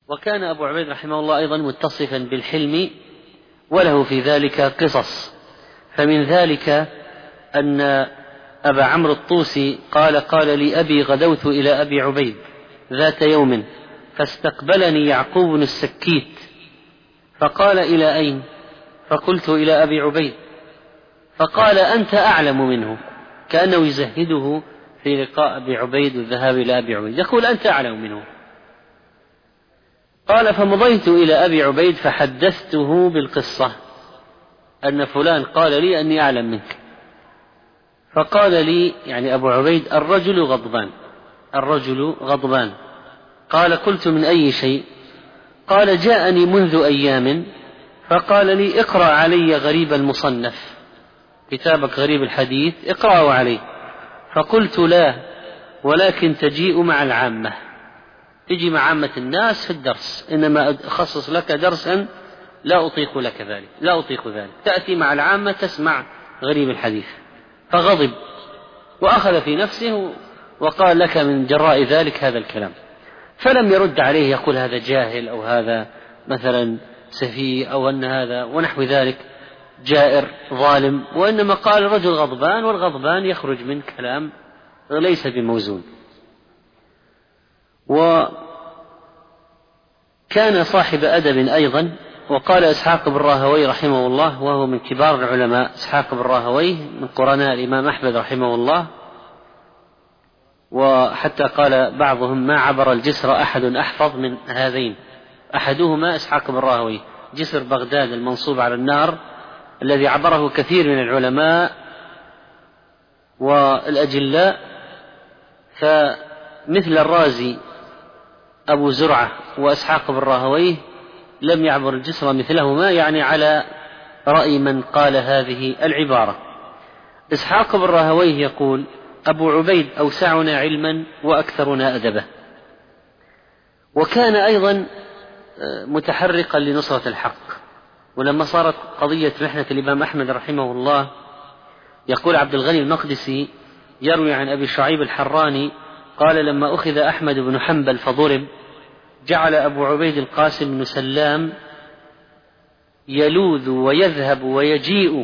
وكان أبو عبيد رحمه الله أيضا متصفا بالحلم وله في ذلك قصص. فمن ذلك أن أبا عمرو الطوسي قال لي أبي: غدوت إلى أبي عبيد ذات يوم فاستقبلني يعقوب بن السكيت فقال: إلى أين؟ فقلت: إلى أبي عبيد. فقال: أنت أعلم منه، كأنه يزهده في لقاء أبي عبيد والذهاب إلى أبي عبيد، يقول: أنت أعلم منه. قال: فمضيت إلى أبي عبيد فحدثته بالقصة أن فلان قال لي أني أعلم منك. فقال لي يعني أبو عبيد: الرجل غضبان. قال: قلت: من أي شيء؟ قال: جاءني منذ أيام فقال لي: اقرأ علي غريب المصنف، كتابك غريب الحديث اقرأه علي. فقلت: لا، ولكن تجيء مع العامة، تجي مع عامة الناس في الدرس، إنما أخصص لك درسا لا أطيق ذلك، تأتي مع العامة تسمع غريب الحديث. فغضب وأخذ في نفسه وقال: لك من جراء ذلك هذا الكلام. فلم يرد عليه يقول هذا جاهل أو هذا مثلا سفيه أو أن هذا ونحو ذلك جائر ظالم، وإنما قال: رجل غضبان، والغضبان يخرج من كلام ليس بموزون. وكان صاحب أدب أيضا. وقال إسحاق بن راهوي رحمه الله، وهو من كبار العلماء، إسحاق بن راهوي من قرناء الإمام أحمد رحمه الله، وحتى قال بعضهم: ما عبر الجسر أحد أحفظ من هذين. أحدهما إسحاق بن راهوي، جسر بغداد المنصوب على النار الذي عبره كثير من العلماء والأجلاء، فمثل الرازي أبو زرعة وإسحاق بن راهويه لم يعبر الجسر مثلهما، يعني على رأي من قال هذه العبارة. إسحاق بن راهويه يقول: أبو عبيد أوسعنا علما وأكثرنا أدبا. وكان أيضا متحرقا لنصرة الحق. ولما صارت قضية محنة الإمام أحمد رحمه الله، يقول عبد الغني المقدسي يروي عن أبي شعيب الحراني قال: لما أخذ أحمد بن حنبل فضرب، جعل أبو عبيد القاسم بن سلام يلوذ ويذهب ويجيء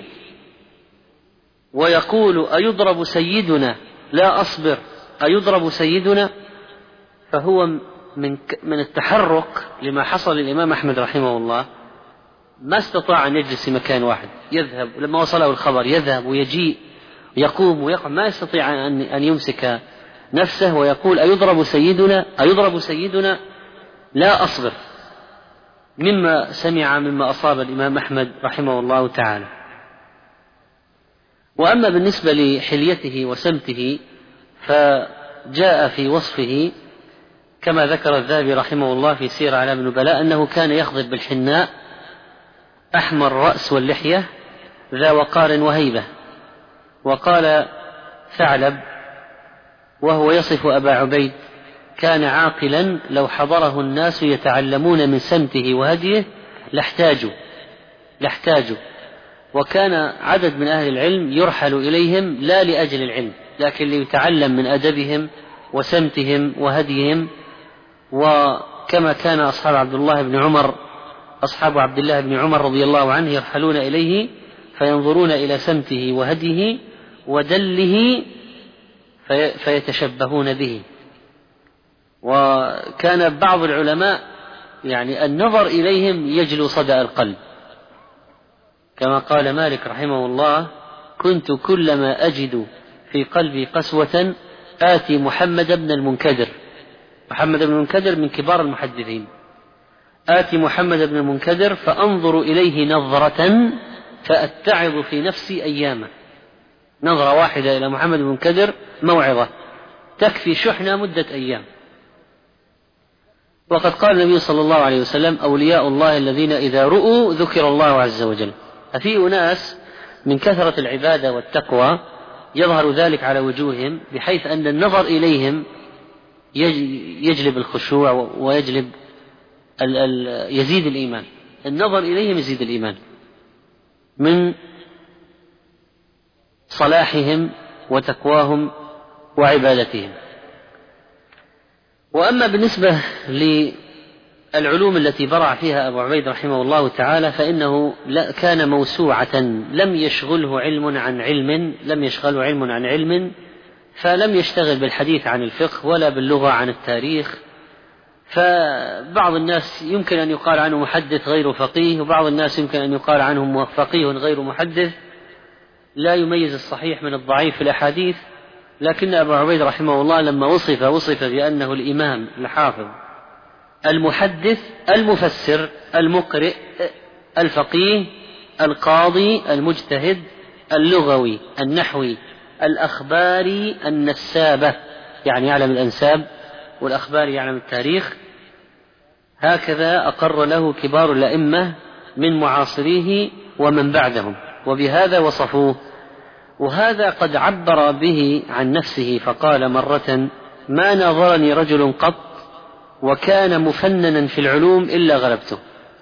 ويقول: أيضرب سيدنا؟ لا أصبر، أيضرب سيدنا؟ فهو من التحرك لما حصل للإمام أحمد رحمه الله ما استطاع أن يجلس في مكان واحد، يذهب لما وصله الخبر يذهب ويجيء يقوم ويقعد، ما يستطيع أن يمسك نفسه، ويقول: أيضرب سيدنا؟ أيضرب سيدنا؟ لا أصبر، مما سمع مما أصاب الإمام أحمد رحمه الله تعالى. وأما بالنسبة لحليته وسمته فجاء في وصفه كما ذكر الذهبي رحمه الله في سير أعلام النبلاء أنه كان يخضب بالحناء، أحمر الرأس واللحية، ذا وقار وهيبة. وقال ثعلب وهو يصف أبا عبيد: كان عاقلا لو حضره الناس يتعلمون من سمته وهديه لاحتاجوا. وكان عدد من أهل العلم يرحل إليهم لا لأجل العلم، لكن ليتعلم من أدبهم وسمتهم وهديهم. وكما كان أصحاب عبد الله بن عمر رضي الله عنه يرحلون إليه فينظرون إلى سمته وهديه ودله فيتشبهون به. وكان بعض العلماء يعني النظر إليهم يجلو صدأ القلب، كما قال مالك رحمه الله: كنت كلما أجد في قلبي قسوة آتي محمد بن المنكدر من كبار المحدثين، آتي محمد بن المنكدر فأنظر إليه نظرة فأتعظ في نفسي أياما. نظرة واحدة إلى محمد بن المنكدر موعظة تكفي شحنة مدة أيام. وقد قال النبي صلى الله عليه وسلم: أولياء الله الذين إذا رؤوا ذكر الله عز وجل. ففي أناس من كثرة العبادة والتقوى يظهر ذلك على وجوههم، بحيث أن النظر إليهم يجلب الخشوع ويجلب يزيد الإيمان. النظر إليهم يزيد الإيمان من صلاحهم وتقواهم وعبادتهم. وأما بالنسبة العلوم التي برع فيها أبو عبيد رحمه الله تعالى فإنه كان موسوعة، لم يشغله علم عن علم، فلم يشتغل بالحديث عن الفقه ولا باللغة عن التاريخ. فبعض الناس يمكن أن يقال عنه محدث غير فقيه، وبعض الناس يمكن أن يقال عنه فقيه غير محدث، لا يميز الصحيح من الضعيف في الأحاديث. لكن أبو عبيد رحمه الله لما وصف بأنه الإمام الحافظ المحدث المفسر المقرئ الفقيه القاضي المجتهد اللغوي النحوي الأخباري النسابة، يعني يعلم الأنساب، والأخباري يعلم التاريخ، هكذا أقر له كبار الأئمة من معاصريه ومن بعدهم، وبهذا وصفوه. وهذا قد عبر به عن نفسه فقال مرة: ما ناظرني رجل قط وكان مفننا في العلوم إلا غلبته،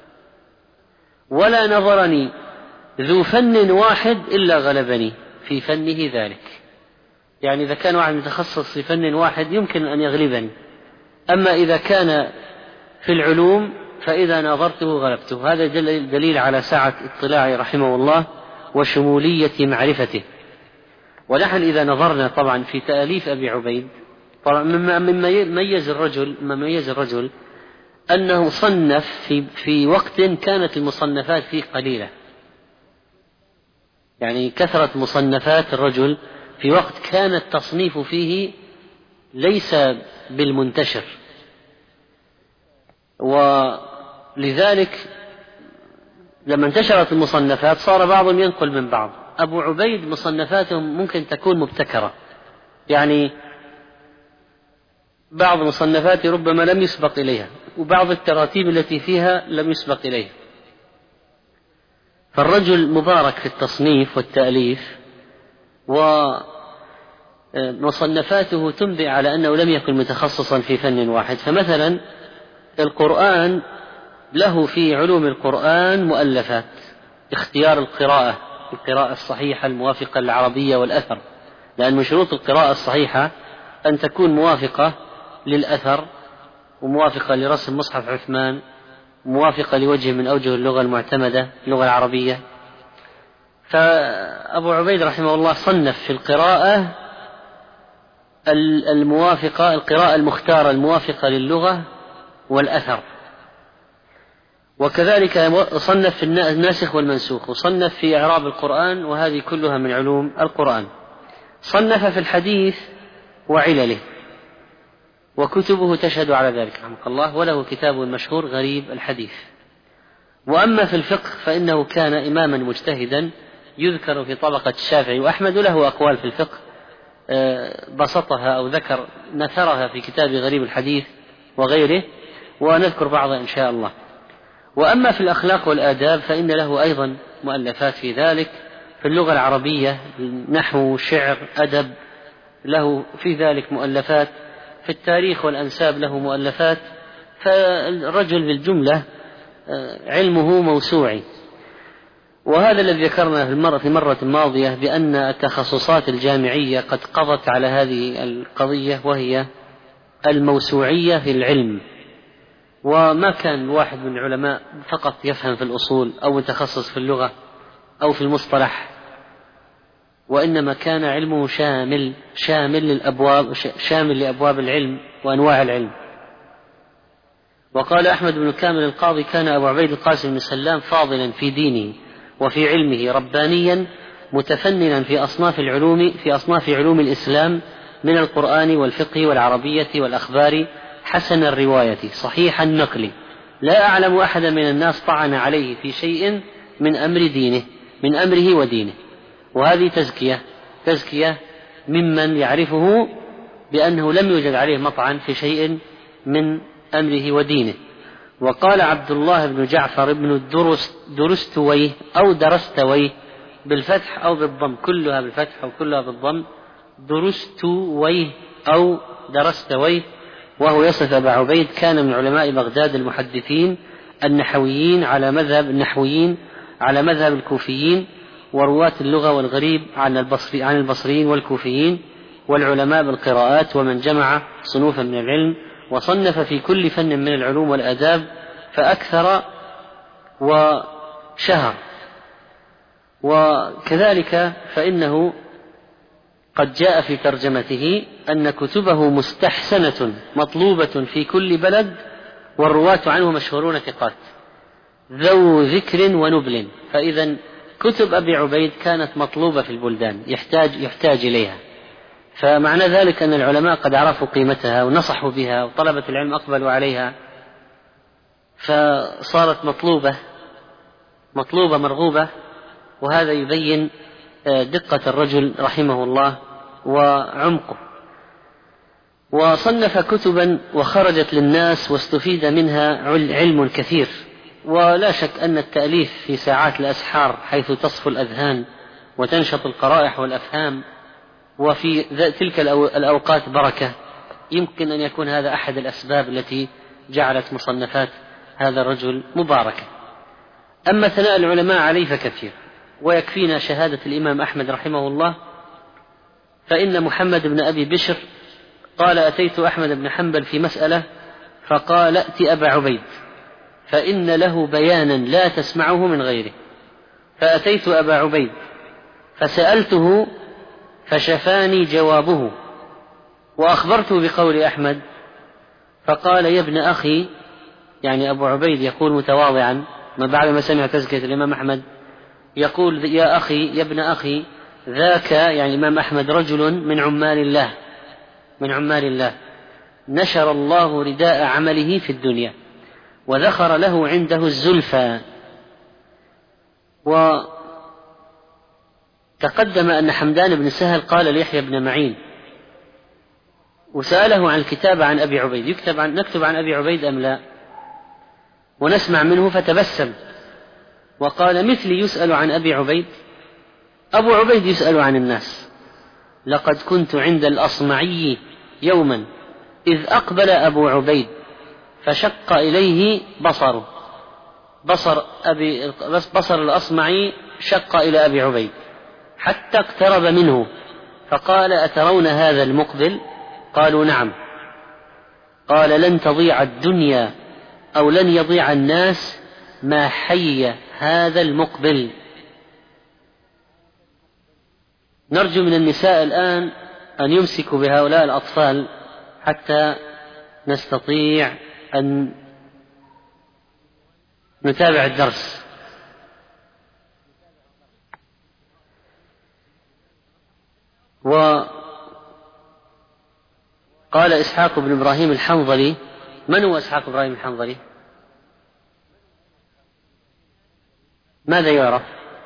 ولا نظرني ذو فن واحد إلا غلبني في فنه ذلك. يعني إذا كان واحد متخصص في فن واحد يمكن أن يغلبني، أما إذا كان في العلوم فإذا ناظرته غلبته. هذا دليل على سعة اطلاعه رحمه الله وشمولية معرفته. ونحن إذا نظرنا طبعا في تأليف أبي عبيد، طبعا مما ميز الرجل أنه صنف في وقت كانت المصنفات فيه قليلة، يعني كثرة مصنفات الرجل في وقت كان التصنيف فيه ليس بالمنتشر، ولذلك لما انتشرت المصنفات صار بعضهم ينقل من بعض. أبو عبيد مصنفاتهم ممكن تكون مبتكرة، يعني بعض مصنفاته ربما لم يسبق إليها، وبعض التراتيب التي فيها لم يسبق إليها. فالرجل مبارك في التصنيف والتأليف، ومصنفاته تنبئ على أنه لم يكن متخصصا في فن واحد. فمثلا القرآن له في علوم القرآن مؤلفات، اختيار القراءة الصحيحة الموافقة للعربية والأثر، لأن من شروط القراءة الصحيحة أن تكون موافقة للأثر، وموافقة لرسم مصحف عثمان، موافقة لوجه من أوجه اللغة المعتمدة اللغة العربية. فأبو عبيد رحمه الله صنف في القراءة الموافقة، القراءة المختارة الموافقة للغة والأثر. وكذلك صنف في الناسخ والمنسوخ، وصنف في إعراب القرآن، وهذه كلها من علوم القرآن. صنف في الحديث وعلله، وكتبه تشهد على ذلك رحمه الله، وله كتاب مشهور غريب الحديث. وأما في الفقه فإنه كان إماما مجتهدا يذكر في طبقة الشافعي وأحمد، له أقوال في الفقه بسطها أو نثرها في كتاب غريب الحديث وغيره، ونذكر بعضها إن شاء الله. وأما في الأخلاق والآداب فإن له أيضا مؤلفات في ذلك، في اللغة العربية نحو شعر أدب له في ذلك مؤلفات، في التاريخ والأنساب له مؤلفات. فالرجل بالجملة علمه موسوعي. وهذا الذي ذكرنا في المرة الماضية بأن التخصصات الجامعية قد قضت على هذه القضية، وهي الموسوعية في العلم. وما كان واحد من العلماء فقط يفهم في الأصول أو متخصص في اللغة أو في المصطلح، وإنما كان علمه شامل لأبواب العلم وأنواع العلم. وقال أحمد بن كامل القاضي: كان أبو عبيد القاسم بن سلام فاضلا في دينه وفي علمه، ربانيا متفننا في أصناف علوم الإسلام من القرآن والفقه والعربية والأخبار، حسن الرواية صحيح النقل، لا أعلم أحدا من الناس طعن عليه في شيء من أمره ودينه. وهذه تزكية ممن يعرفه بأنه لم يوجد عليه مطعن في شيء من أمره ودينه. وقال عبد الله بن جعفر بن درستويه أو درستويه بالفتح أو بالضم، كلها بالفتح وكلها بالضم، درستويه أو درستويه، وهو يصف أبا عبيد كان من علماء بغداد المحدثين النحويين على مذهب الكوفيين، ورواة اللغة والغريب عن البصريين والكوفيين، والعلماء بالقراءات، ومن جمع صنوفا من العلم. وصنف في كل فن من العلوم والآداب فأكثر وشهر. وكذلك فإنه قد جاء في ترجمته أن كتبه مستحسنة مطلوبة في كل بلد، والرواة عنه مشهورون ثقات ذو ذكر ونبل. فإذا كتب أبي عبيد كانت مطلوبة في البلدان، يحتاج إليها. فمعنى ذلك أن العلماء قد عرفوا قيمتها ونصحوا بها، وطلبة العلم أقبلوا عليها، فصارت مطلوبة مرغوبة. وهذا يبين دقة الرجل رحمه الله وعمقه. وصنف كتبا وخرجت للناس واستفيد منها علم كثير. ولا شك أن التأليف في ساعات الأسحار حيث تصفو الأذهان وتنشط القرائح والأفهام، وفي تلك الأوقات بركة، يمكن أن يكون هذا أحد الأسباب التي جعلت مصنفات هذا الرجل مباركة. أما ثناء العلماء عليه فكثير، ويكفينا شهادة الإمام أحمد رحمه الله. فإن محمد بن أبي بشر قال: أتيت أحمد بن حنبل في مسألة فقال: ائت أبا عبيد فإن له بيانا لا تسمعه من غيره. فأتيت أبا عبيد فسألته فشفاني جوابه، وأخبرته بقول أحمد فقال: يا ابن أخي، يعني أبو عبيد يقول متواضعا ما بعد ما سمع تزكية الإمام أحمد، يقول: يا أخي، يا ابن أخي، ذاك يعني الإمام أحمد رجل من عمال الله نشر الله رداء عمله في الدنيا، وذخر له عنده الزلفى. وتقدم أن حمدان بن سهل قال ليحيى بن معين وسأله عن الكتاب عن أبي عبيد، نكتب عن أبي عبيد أم لا، ونسمع منه، فتبسم وقال: مثلي يسأل عن أبي عبيد؟ أبو عبيد يسأل عن الناس. لقد كنت عند الأصمعي يوما إذ أقبل أبو عبيد فشق إليه بصر الأصمعي شق إلى أبي عبيد حتى اقترب منه، فقال: أترون هذا المقبل؟ قالوا: نعم. قال: لن تضيع الدنيا أو لن يضيع الناس ما حي هذا المقبل. نرجو من النساء الآن أن يمسكوا بهؤلاء الأطفال حتى نستطيع أن نتابع الدرس. وقال إسحاق بن إبراهيم الحنظلي. من هو إسحاق بن إبراهيم الحنظلي؟ ماذا يعرف؟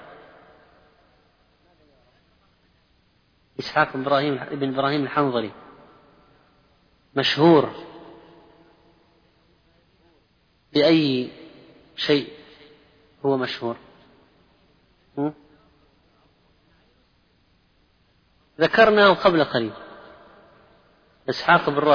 إسحاق بن إبراهيم الحنظلي مشهور بأي شيء هو مشهور؟ ذكرناه قبل قليل. إسحاق بن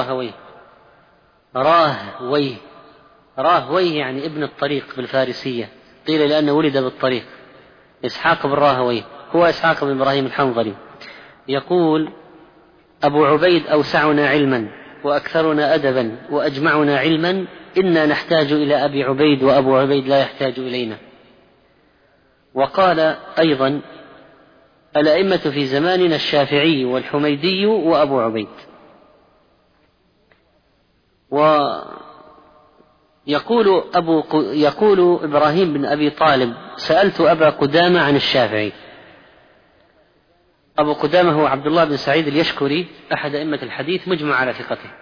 راهويه يعني ابن الطريق بالفارسية، قيل لأنه ولد بالطريق. إسحاق بن راهويه هو إسحاق بن إبراهيم الحنظلي. يقول: أبو عبيد أوسعنا علما وأكثرنا أدبا وأجمعنا علما، إنا نحتاج إلى أبي عبيد وأبو عبيد لا يحتاج إلينا. وقال أيضا: الأئمة في زماننا الشافعي والحميدي وأبو عبيد. يقول إبراهيم بن أبي طالب: سألت أبا قدامة عن الشافعي. أبو قدامة هو عبد الله بن سعيد اليشكري أحد أئمة الحديث مجمع على ثقته.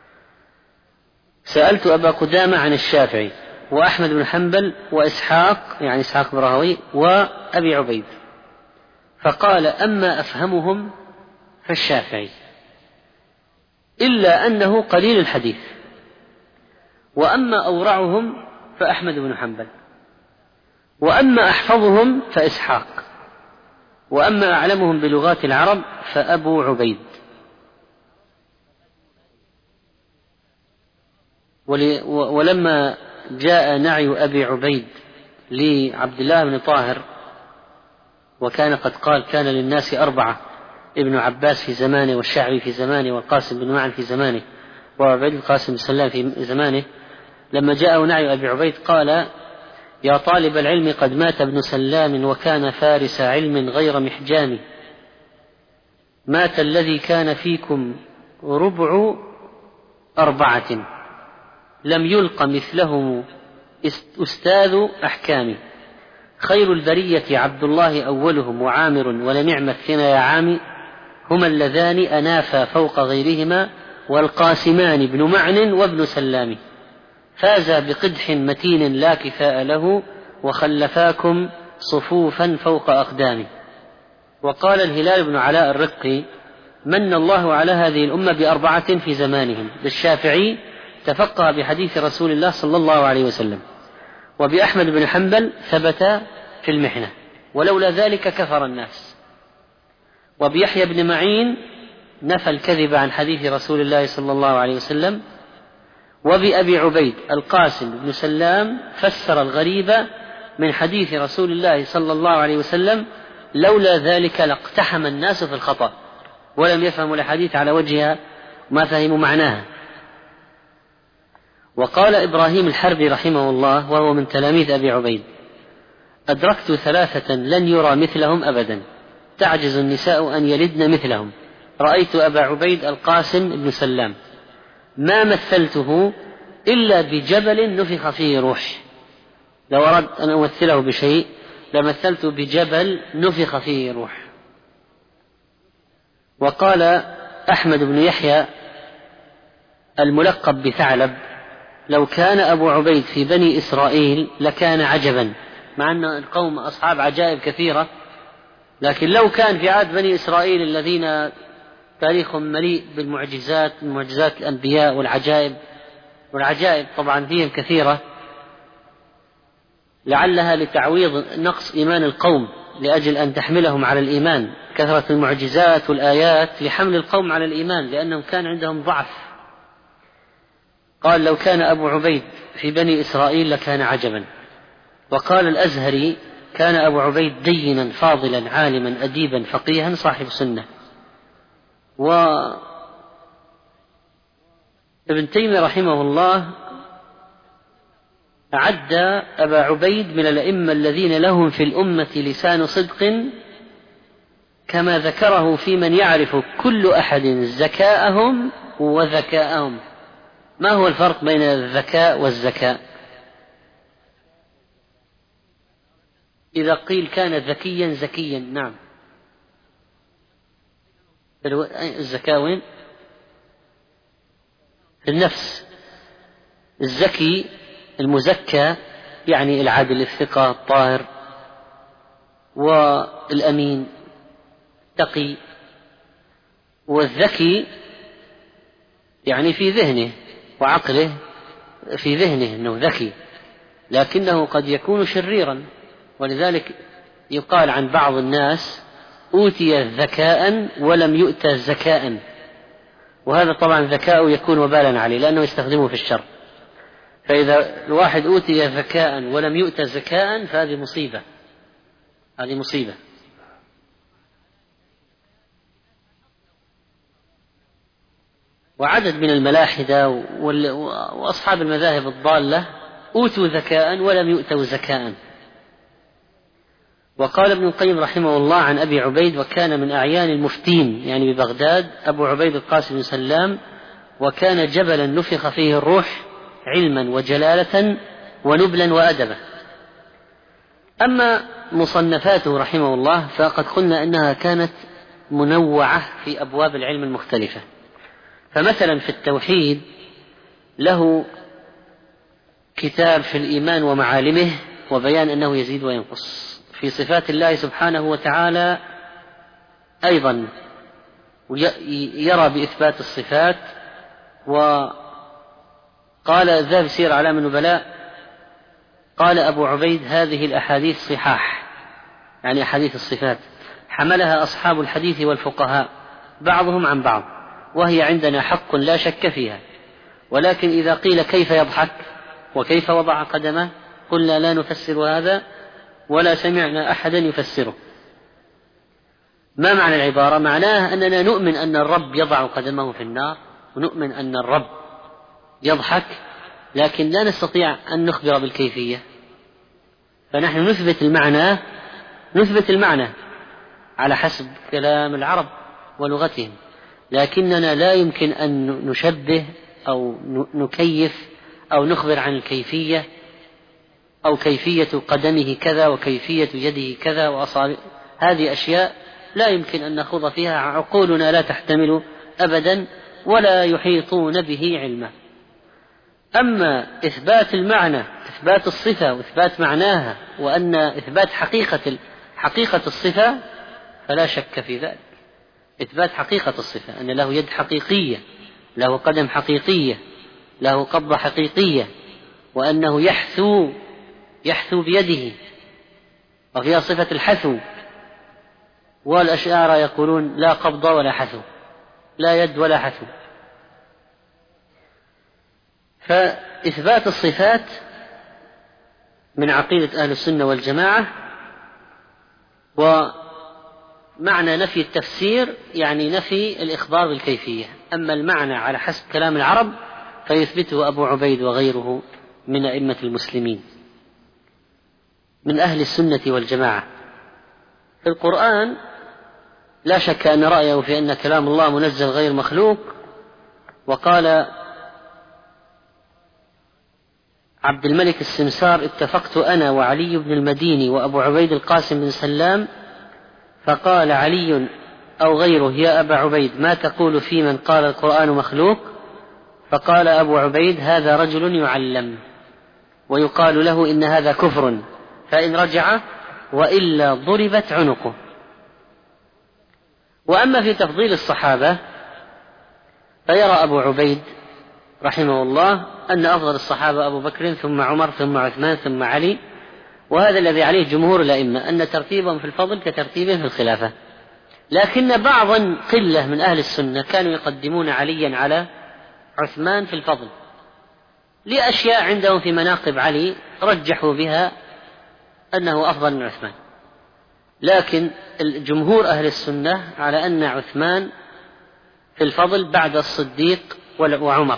سألت أبا قدامة عن الشافعي وأحمد بن حنبل وإسحاق يعني إسحاق بن راهويه وأبي عبيد، فقال: أما أفهمهم فالشافعي، إلا أنه قليل الحديث، وأما أورعهم فأحمد بن حنبل، وأما أحفظهم فإسحاق، وأما أعلمهم بلغات العرب فأبو عبيد. ولما جاء نعي أبي عبيد لعبد الله بن طاهر، وكان قد قال: كان للناس 4، ابن عباس في زمانه، والشعبي في زمانه، والقاسم بن معن في زمانه، وعبيد القاسم بن سلام في زمانه، لما جاءه نعي أبي عبيد قال: يا طالب العلم، قد مات ابن سلام وكان فارس علم غير محجام، مات الذي كان فيكم ربع 4 لم يلق مثلهم أستاذ أحكام، خير البرية عبد الله أولهم وعامر ولنعم 2 عام، هما اللذان أنافا فوق غيرهما والقاسمان بن معن وابن سلام، فازا بقدح متين لا كفاء له وخلفاكم صفوفا فوق أقدام. وقال الهلال بن علاء الرقي: من الله على هذه الأمة ب4 في زمانهم، بالشافعي تفقه بحديث رسول الله صلى الله عليه وسلم، وبأحمد بن حنبل ثبت في المحنة ولولا ذلك كفر الناس، وبيحيى بن معين نفى الكذب عن حديث رسول الله صلى الله عليه وسلم، وبأبي عبيد القاسم بن سلام فسر الغريب من حديث رسول الله صلى الله عليه وسلم، لولا ذلك لاقتحم الناس في الخطأ ولم يفهموا الحديث على وجهها ما فهموا معناها. وقال إبراهيم الحربي رحمه الله وهو من تلاميذ أبي عبيد: أدركت 3 لن يرى مثلهم أبدا، تعجز النساء أن يلدن مثلهم، رأيت أبا عبيد القاسم بن سلام ما مثلته إلا بجبل نفخ فيه روح، لو أردت أن أمثله بشيء لمثلت بجبل نفخ فيه روح. وقال أحمد بن يحيى الملقب بثعلب: لو كان أبو عبيد في بني إسرائيل لكان عجبا، مع أن القوم أصحاب عجائب كثيرة، لكن لو كان في عهد بني إسرائيل الذين تاريخهم مليء بالمعجزات، معجزات الأنبياء والعجائب طبعا فيهم كثيرة، لعلها لتعويض نقص إيمان القوم لأجل أن تحملهم على الإيمان، كثرة المعجزات والآيات لحمل القوم على الإيمان لأنهم كان عندهم ضعف. قال: لو كان أبو عبيد في بني إسرائيل لكان عجبا. وقال الأزهري: كان أبو عبيد دينا فاضلا عالما أديبا فقيها صاحب سنة. وابن تيمية رحمه الله أعد أبا عبيد من الأئمة الذين لهم في الأمة لسان صدق، كما ذكره في من يعرف كل أحد زكاءهم وذكاءهم. ما هو الفرق بين الذكاء والزكاء؟ إذا قيل كان ذكيا زكيا، نعم، الزكاة وين؟ في النفس. الزكي المزكى يعني العادل الثقة الطاهر والأمين تقي، والذكي يعني في ذهنه وعقله، في ذهنه أنه ذكي لكنه قد يكون شريرا، ولذلك يقال عن بعض الناس: أوتي ذكاء ولم يؤت زكاء، وهذا طبعا ذكاء يكون وبالا عليه لأنه يستخدمه في الشر. فإذا الواحد أوتي ذكاء ولم يؤت زكاء فهذه مصيبة، هذه مصيبة. وعدد من الملاحدة وأصحاب المذاهب الضالة أوتوا ذكاء ولم يؤتوا زكاء. وقال ابن القيم رحمه الله عن أبي عبيد: وكان من أعيان المفتين يعني ببغداد أبو عبيد القاسم بن سلام، وكان جبلا نفخ فيه الروح علما وجلالة ونبلا وأدبا. أما مصنفاته رحمه الله فقد قلنا أنها كانت منوعة في أبواب العلم المختلفة. فمثلا في التوحيد له كتاب في الإيمان ومعالمه وبيان أنه يزيد وينقص. في صفات الله سبحانه وتعالى أيضا يرى بإثبات الصفات. وقال الذهبي سير أعلام النبلاء: قال أبو عبيد: هذه الأحاديث صحاح، يعني أحاديث الصفات، حملها أصحاب الحديث والفقهاء بعضهم عن بعض، وهي عندنا حق لا شك فيها، ولكن إذا قيل كيف يضحك وكيف وضع قدمه قلنا لا نفسر هذا ولا سمعنا أحدا يفسره. ما معنى العبارة؟ معناه أننا نؤمن أن الرب يضع قدمه في النار، ونؤمن أن الرب يضحك، لكن لا نستطيع أن نخبر بالكيفية، فنحن نثبت المعنى على حسب كلام العرب ولغتهم، لكننا لا يمكن أن نشبه أو نكيف أو نخبر عن الكيفية، أو كيفية قدمه كذا وكيفية يده كذا وأصابع. هذه أشياء لا يمكن أن نخوض فيها، عقولنا لا تحتمل أبدا ولا يحيطون به علما. أما إثبات المعنى، إثبات الصفة وإثبات معناها، وأن إثبات حقيقة الصفة، فلا شك في ذلك. إثبات حقيقة الصفة، أن له يد حقيقية، له قدم حقيقية، له قبضة حقيقية، وأنه يحثو بيده، وفيها صفة الحثو. والأشاعرة يقولون لا قبض ولا حثو، لا يد ولا حثو. فإثبات الصفات من عقيدة أهل السنة والجماعة. ومعنى نفي التفسير يعني نفي الإخبار بالكيفية. أما المعنى على حسب كلام العرب فيثبته أبو عبيد وغيره من أئمة المسلمين من أهل السنة والجماعة. في القرآن لا شك أن رأيه في أن كلام الله منزل غير مخلوق. وقال عبد الملك السمسار: اتفقت أنا وعلي بن المديني وأبو عبيد القاسم بن سلام، فقال علي أو غيره: يا أبا عبيد، ما تقول في من قال القرآن مخلوق؟ فقال أبو عبيد: هذا رجل يعلم ويقال له إن هذا كفر، فإن رجع وإلا ضربت عنقه. وأما في تفضيل الصحابة فيرى أبو عبيد رحمه الله أن أفضل الصحابة أبو بكر ثم عمر ثم عثمان ثم علي، وهذا الذي عليه جمهور الأئمة، أن ترتيبهم في الفضل كترتيبهم في الخلافة. لكن بعضا قلة من أهل السنة كانوا يقدمون عليا على عثمان في الفضل لأشياء عندهم في مناقب علي رجحوا بها أنه أفضل من عثمان. لكن الجمهور أهل السنة على أن عثمان في الفضل بعد الصديق وعمر.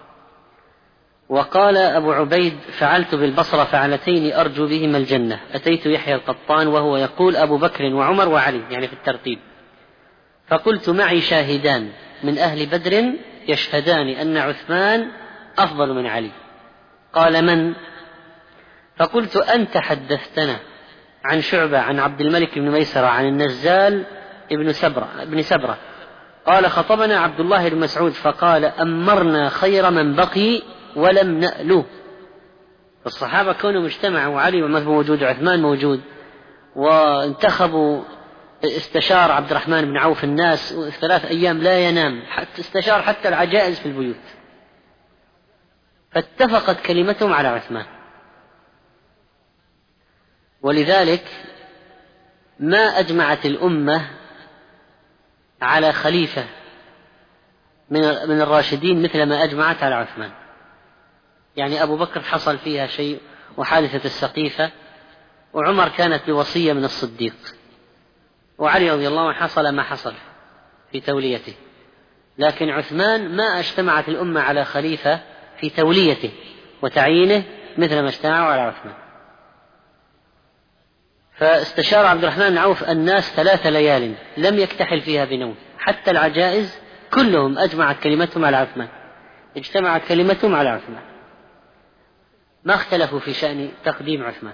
وقال أبو عبيد: فعلت بالبصرة فعلتين أرجو بهما الجنة، أتيت يحيى القطان وهو يقول أبو بكر وعمر وعلي، يعني في الترتيب، فقلت: معي شاهدان من أهل بدر يشهدان أن عثمان أفضل من علي. قال: من؟ فقلت: أنت حدثتنا عن شعبة عن عبد الملك بن ميسرة عن النزال ابن سبرة قال: خطبنا عبد الله بن مسعود فقال: أمرنا خير من بقي ولم نأله. الصحابة كانوا مجتمعوا وعلي موجود وعثمان موجود، وانتخبوا، استشار عبد الرحمن بن عوف الناس 3 أيام لا ينام، حتى استشار حتى العجائز في البيوت، فاتفقت كلمتهم على عثمان. ولذلك ما أجمعت الأمة على خليفة من الراشدين مثل ما أجمعت على عثمان. يعني أبو بكر حصل فيها شيء وحادثة السقيفة، وعمر كانت بوصية من الصديق، وعلي رضي الله عنه حصل ما حصل في توليته. لكن عثمان ما اجتمعت الأمة على خليفة في توليته وتعيينه مثل ما اجتمعوا على عثمان. فاستشار عبد الرحمن بن عوف الناس 3 ليال لم يكتحل فيها بنوم، حتى العجائز كلهم أجمعت كلمتهم على عثمان، اجتمعت كلمتهم على عثمان، ما اختلفوا في شأن تقديم عثمان.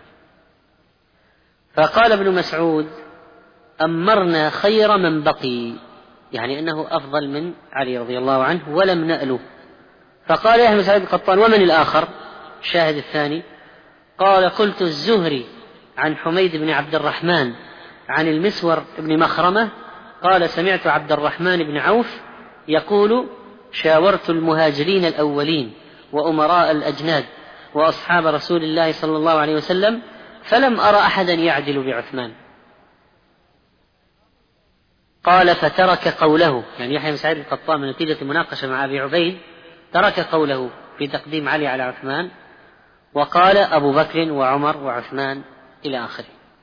فقال ابن مسعود: أمرنا خير من بقي، يعني أنه أفضل من علي رضي الله عنه ولم نأله. فقال يحيى بن سعيد القطان: ومن الآخر؟ الشاهد الثاني. قال: قلت: الزهري عن حميد بن عبد الرحمن عن المسور بن مخرمة قال: سمعت عبد الرحمن بن عوف يقول: شاورت المهاجرين الأولين وأمراء الأجناد وأصحاب رسول الله صلى الله عليه وسلم فلم أرى أحدا يعدل بعثمان. قال: فترك قوله، يعني يحيى بن سعيد القطان من نتيجة المناقشة مع أبي عبيد ترك قوله في تقديم علي على عثمان، وقال: أبو بكر وعمر وعثمان إلى آخره.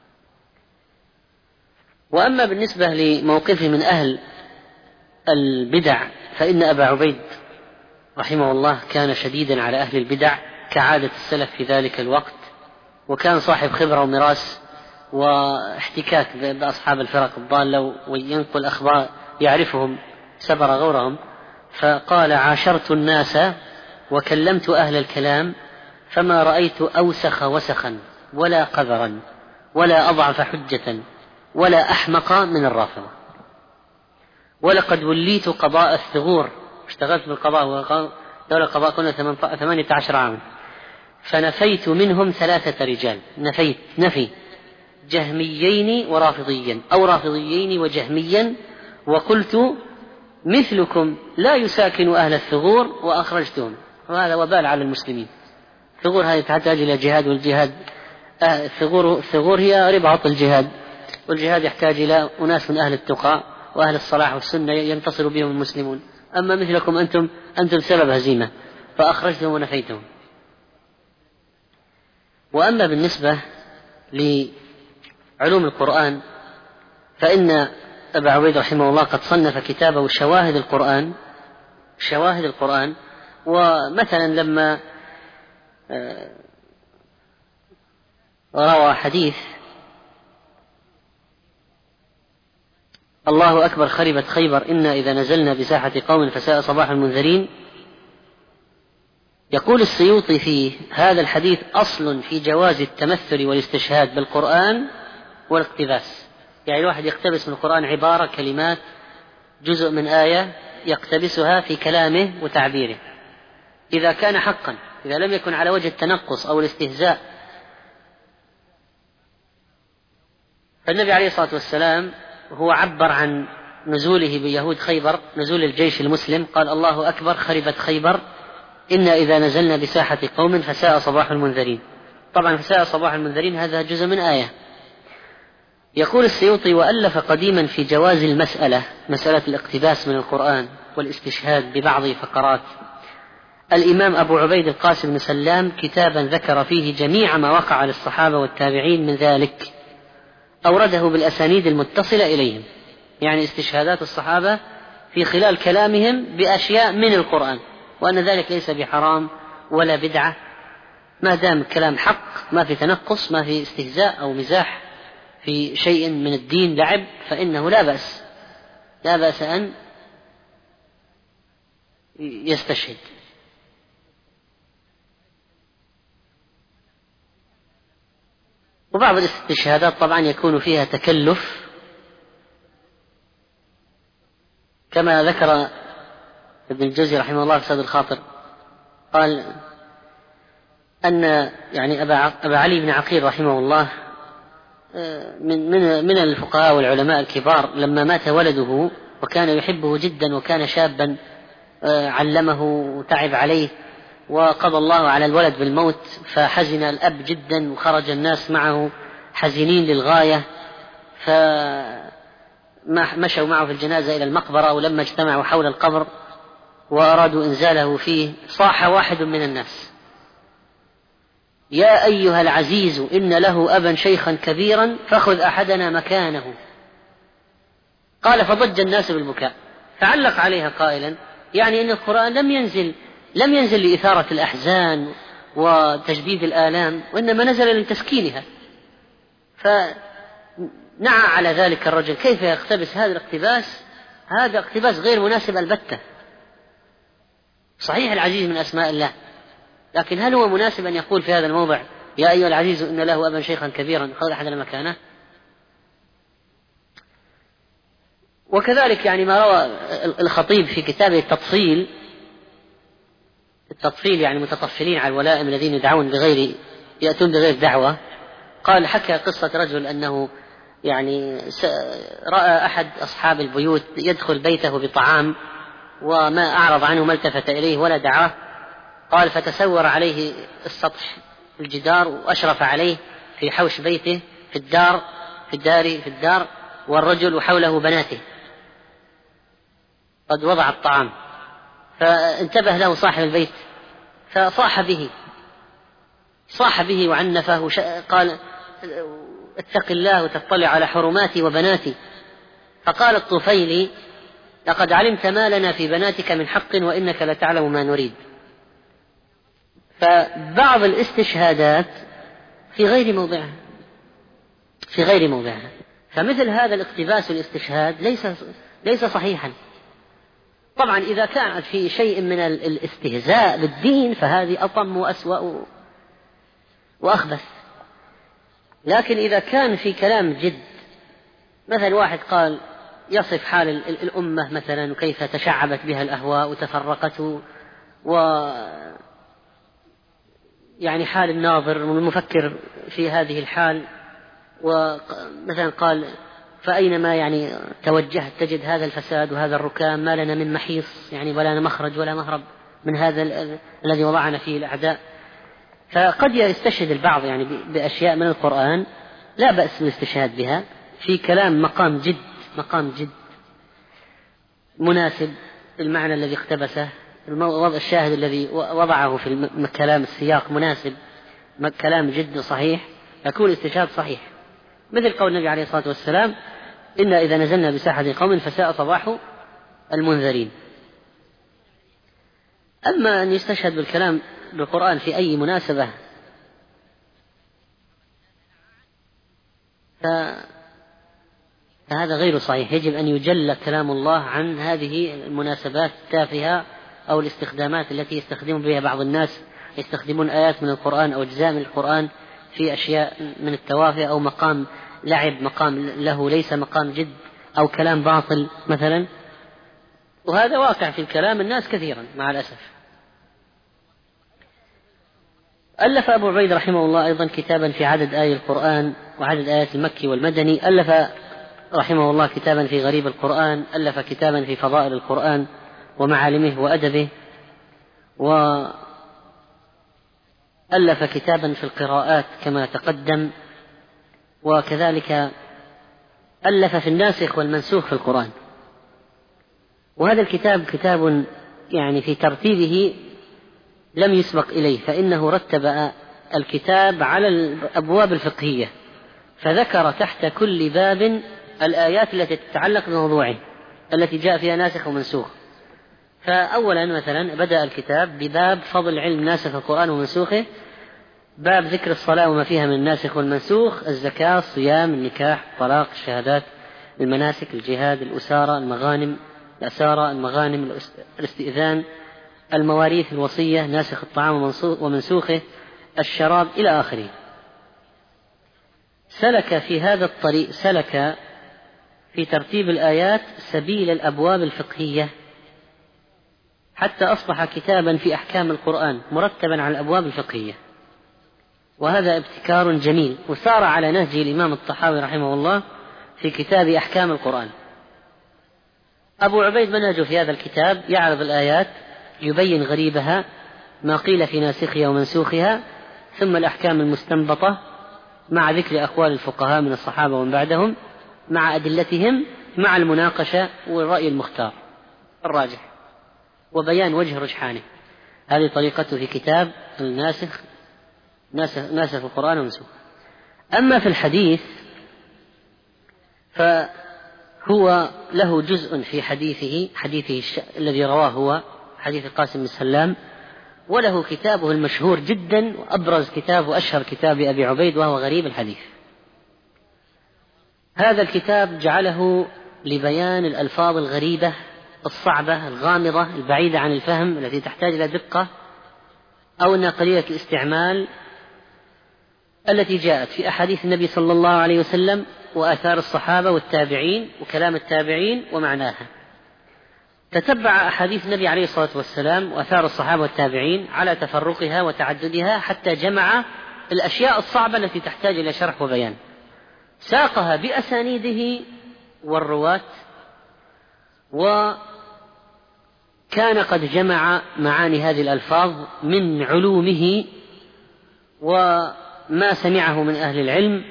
وأما بالنسبة لموقفه من أهل البدع فإن أبا عبيد رحمه الله كان شديدا على أهل البدع كعادة السلف في ذلك الوقت، وكان صاحب خبرة ومراس واحتكاك بأصحاب الفرق الضالة وينقل أخبار يعرفهم سبر غورهم. فقال: عاشرت الناس وكلمت أهل الكلام فما رأيت أوسخ وسخا ولا قذرا ولا أضعف حجة ولا أحمق من الرافضة. ولقد وليت قضاء الثغور، اشتغلت بالقضاء دولة القضاء كنا 18 عاما، فنفيت منهم 3 رجال، نفي جهميين ورافضيا أو رافضيين وجهميا، وقلت مثلكم لا يساكن أهل الثغور وأخرجتهم. وهذا وبال على المسلمين. الثغور هذه تحتاج إلى جهاد، والجهاد الثغور هي رباط الجهاد، والجهاد يحتاج إلى أناس من أهل التقى وأهل الصلاح والسنة ينتصر بهم المسلمون. أما مثلكم أنتم سبب هزيمة فأخرجتهم ونفيتهم. وأما بالنسبة لعلوم القرآن فإن أبا عبيد رحمه الله قد صنف كتابه شواهد القرآن. ومثلا لما روى حديث: الله أكبر خربت خيبر إنا إذا نزلنا بساحة قوم فساء صباح المنذرين، يقول السيوطي فيه: هذا الحديث أصل في جواز التمثل والاستشهاد بالقرآن والاقتباس. يعني الواحد يقتبس من القرآن عبارة، كلمات، جزء من آية، يقتبسها في كلامه وتعبيره إذا كان حقا، إذا لم يكن على وجه التنقص أو الاستهزاء. فالنبي عليه الصلاة والسلام هو عبر عن نزوله بيهود خيبر، نزول الجيش المسلم، قال: الله أكبر خربت خيبر إنا إذا نزلنا بساحة قوم فساء صباح المنذرين. طبعا فساء صباح المنذرين هذا جزء من آية. يقول السيوطي: وألف قديما في جواز مسألة الاقتباس من القرآن والاستشهاد ببعض فقرات الإمام أبو عبيد القاسم بن سلام كتابا ذكر فيه جميع ما وقع للصحابة والتابعين من ذلك، أورده بالأسانيد المتصلة إليهم، يعني استشهادات الصحابة في خلال كلامهم بأشياء من القرآن، وأن ذلك ليس بحرام ولا بدعة ما دام الكلام حق، ما في تنقص، ما في استهزاء أو مزاح في شيء من الدين لعب، فإنه لا بأس أن يستشهد. وبعض الاستشهادات طبعا يكون فيها تكلف، كما ذكر ابن الجوزي رحمه الله في سد الخاطر، قال أن يعني أبا علي بن عقيل رحمه الله من الفقهاء والعلماء الكبار، لما مات ولده وكان يحبه جدا وكان شابا علمه وتعب عليه، وقضى الله على الولد بالموت، فحزن الأب جدا وخرج الناس معه حزينين للغاية، فمشوا معه في الجنازة إلى المقبرة، ولما اجتمعوا حول القبر وأرادوا إنزاله فيه صاح واحد من الناس: يا أيها العزيز إن له أبا شيخا كبيرا فخذ أحدنا مكانه. قال: فضج الناس بالبكاء، فعلق عليها قائلا: يعني إن القرآن لم ينزل لإثارة الأحزان وتجديد الآلام، وإنما نزل لتسكينها. فنعى على ذلك الرجل: كيف يقتبس هذا الاقتباس؟ هذا اقتباس غير مناسب البتة. صحيح العزيز من أسماء الله، لكن هل هو مناسب أن يقول في هذا الموضع: يا أيها العزيز إن له أبا شيخا كبيرا خذ أحدنا مكانه؟ وكذلك يعني ما روى الخطيب في كتابه التطفيل، يعني متطفلين على الولائم الذين يأتون بغير دعوة. قال: حكى قصة رجل أنه يعني رأى أحد أصحاب البيوت يدخل بيته بطعام وما أعرض عنه، ما التفت إليه ولا دعاه. قال: فتسور عليه السطح الجدار وأشرف عليه في حوش بيته في الدار، والرجل وحوله بناته قد وضع الطعام، فانتبه له صاحب البيت فصاح به وعنفه، قال: اتق الله وتطلع على حرماتي وبناتي. فقال الطفيلي: لقد علمت ما لنا في بناتك من حق وإنك لتعلم ما نريد. فبعض الاستشهادات في غير موضعها، فمثل هذا الاقتباس والاستشهاد ليس صحيحا. طبعا إذا كان في شيء من الاستهزاء بالدين فهذه أطم وأسوأ وأخبث. لكن إذا كان في كلام جد، مثلا واحد قال يصف حال الأمة مثلا وكيف تشعبت بها الأهواء وتفرقت، يعني حال الناظر والمفكر في هذه الحال، ومثلا قال فأينما يعني توجهت تجد هذا الفساد وهذا الركام، ما لنا من محيص يعني ولا مخرج ولا مهرب من هذا الذي وضعنا فيه الأعداء. فقد يستشهد البعض يعني بأشياء من القرآن لا بأس بالاستشهاد بها في كلام مقام جد مناسب المعنى الذي اقتبسه، الشاهد الذي وضعه في الكلام السياق مناسب، كلام جد صحيح، يكون الاستشهاد صحيح. مثل قول النبي عليه الصلاة والسلام إنا إذا نزلنا بساحة قوم فساء صباح المنذرين. أما أن يستشهد بالكلام بالقرآن في أي مناسبة فهذا غير صحيح. يجب أن يجل كلام الله عن هذه المناسبات التافهة أو الاستخدامات التي يستخدم بها بعض الناس، يستخدمون آيات من القرآن أو أجزاء من القرآن في أشياء من التوافه أو مقام لعب، مقام له ليس مقام جد، أو كلام باطل مثلا. وهذا واقع في الكلام الناس كثيرا مع الأسف. ألف أبو عبيد رحمه الله أيضا كتابا في عدد آي القرآن وعدد آيات المكي والمدني، ألف رحمه الله كتابا في غريب القرآن، ألف كتابا في فضائل القرآن ومعالمه وأدبه، وألف كتابا في القراءات كما تقدم، وكذلك ألف في الناسخ والمنسوخ في القرآن. وهذا الكتاب كتاب يعني في ترتيبه لم يسبق إليه، فإنه رتب الكتاب على الأبواب الفقهية، فذكر تحت كل باب الآيات التي تتعلق بموضوعه التي جاء فيها ناسخ ومنسوخ. فأولا مثلا بدأ الكتاب بباب فضل علم ناسخ القرآن ومنسوخه، باب ذكر الصلاة وما فيها من الناسخ والمنسوخ، الزكاة، الصيام، النكاح، الطلاق، الشهادات، المناسك، الجهاد، الأسارة، المغانم، الاستئذان، المواريث، الوصية، ناسخ الطعام ومنسوخه، الشراب، إلى آخره. سلك في هذا الطريق، سلك في ترتيب الآيات سبيل الأبواب الفقهية حتى أصبح كتابا في أحكام القرآن مرتبا على الأبواب الفقهية، وهذا ابتكار جميل، وسار على نهج الإمام الطحاوي رحمه الله في كتاب أحكام القرآن. أبو عبيد منهجه في هذا الكتاب يعرض الآيات، يبين غريبها، ما قيل في ناسخها ومنسوخها، ثم الأحكام المستنبطة مع ذكر أقوال الفقهاء من الصحابة ومن بعدهم مع أدلتهم، مع المناقشة والرأي المختار الراجح وبيان وجه رجحانه. هذه طريقته في كتاب الناسخ، ناسخ القرآن ومنسوخ. أما في الحديث فهو له جزء في حديثه الذي رواه هو حديث القاسم بن سلام، وله كتابه المشهور جدا وأبرز كتاب وأشهر كتاب أبي عبيد وهو غريب الحديث. هذا الكتاب جعله لبيان الألفاظ الغريبة الصعبة الغامضة البعيدة عن الفهم التي تحتاج إلى دقة أو أنها قليلة الاستعمال، التي جاءت في أحاديث النبي صلى الله عليه وسلم وآثار الصحابة والتابعين وكلام التابعين ومعناها. تتبع أحاديث النبي عليه الصلاة والسلام وآثار الصحابة والتابعين على تفرقها وتعددها حتى جمع الأشياء الصعبة التي تحتاج إلى شرح وبيان، ساقها بأسانيده والرواة، وكان قد جمع معاني هذه الألفاظ من علومه وما سمعه من أهل العلم،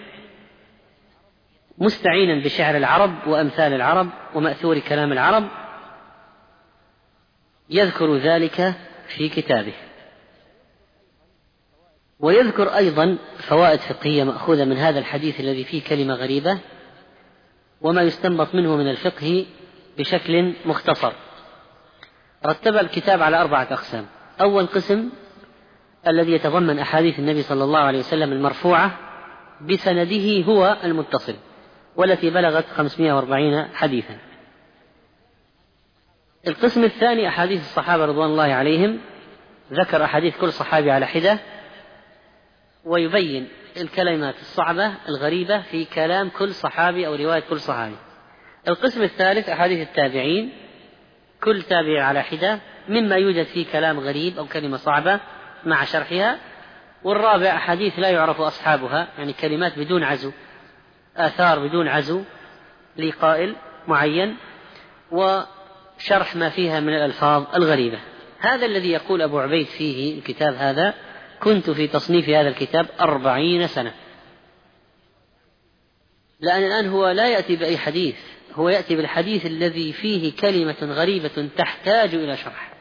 مستعينا بشعر العرب وأمثال العرب ومأثور كلام العرب، يذكر ذلك في كتابه. ويذكر أيضا فوائد فقهية مأخوذة من هذا الحديث الذي فيه كلمة غريبة وما يستنبط منه من الفقه بشكل مختصر. رتب الكتاب على 4 أقسام. أول قسم الذي يتضمن أحاديث النبي صلى الله عليه وسلم المرفوعة بسنده هو المتصل، والتي بلغت 540 حديثا. القسم الثاني أحاديث الصحابة رضوان الله عليهم، ذكر أحاديث كل صحابي على حدة ويبين الكلمات الصعبة الغريبة في كلام كل صحابي أو رواية كل صحابي. القسم الثالث أحاديث التابعين، كل تابع على حدة مما يوجد فيه كلام غريب أو كلمة صعبة مع شرحها. والرابع أحاديث لا يعرف أصحابها، يعني كلمات بدون عزو، آثار بدون عزو لقائل معين، وشرح ما فيها من الألفاظ الغريبة. هذا الذي يقول أبو عبيد فيه الكتاب هذا: كنت في تصنيف هذا الكتاب 40 سنة. لأن الآن هو لا يأتي بأي حديث، هو يأتي بالحديث الذي فيه كلمة غريبة تحتاج إلى شرح،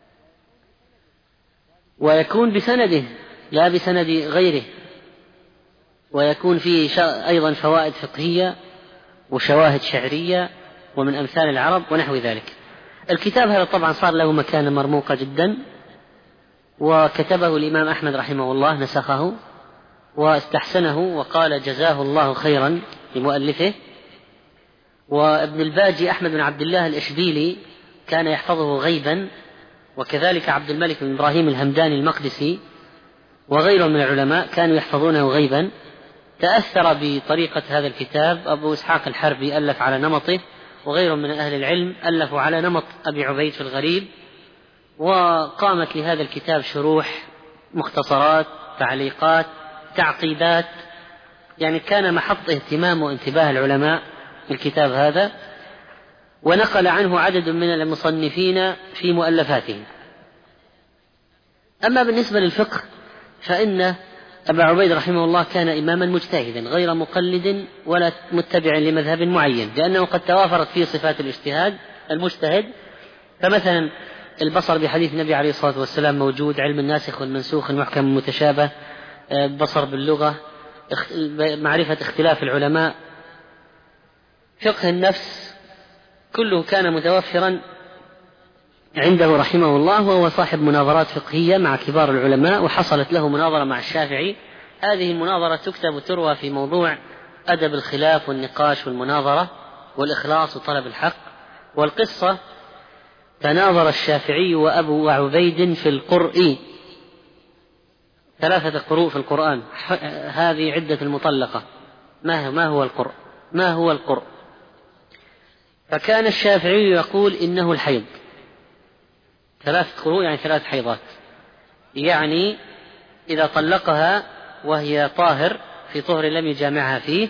ويكون بسنده لا بسند غيره، ويكون فيه أيضا فوائد فقهية وشواهد شعرية ومن أمثال العرب ونحو ذلك. الكتاب هذا طبعا صار له مكانة مرموقة جدا، وكتبه الإمام أحمد رحمه الله، نسخه واستحسنه وقال جزاه الله خيرا لمؤلفه. وابن الباجي أحمد بن عبد الله الإشبيلي كان يحفظه غيبا، وكذلك عبد الملك بن إبراهيم الهمداني المقدسي وغيرهم من العلماء كانوا يحفظونه غيبا. تأثر بطريقة هذا الكتاب أبو إسحاق الحربي، ألف على نمطه، وغيرهم من أهل العلم ألفوا على نمط أبي عبيد في الغريب، وقامت لهذا الكتاب شروح، مختصرات، تعليقات، تعقيبات، يعني كان محط اهتمام وانتباه العلماء الكتاب هذا، ونقل عنه عدد من المصنفين في مؤلفاتهم. أما بالنسبة للفقه فإن أبا عبيد رحمه الله كان إماما مجتهدا غير مقلد ولا متبع لمذهب معين، لأنه قد توافرت فيه صفات الاجتهاد المجتهد. فمثلا البصر بحديث النبي عليه الصلاة والسلام موجود، علم الناسخ والمنسوخ، المحكم المتشابه، بصر باللغة، معرفة اختلاف العلماء، فقه النفس، كله كان متوفرا عنده رحمه الله. وهو صاحب مناظرات فقهية مع كبار العلماء، وحصلت له مناظرة مع الشافعي. هذه المناظرة تكتب وتروى في موضوع أدب الخلاف والنقاش والمناظرة والإخلاص وطلب الحق. والقصة: تناظر الشافعي وأبو عبيد في القرء، 3 قروء في القرآن، هذه عدة المطلقة. ما هو القرء؟ ما هو القرء؟ فكان الشافعي يقول إنه الحيض، 3 قروء يعني 3 حيضات، يعني إذا طلقها وهي طاهر في طهر لم يجامعها فيه،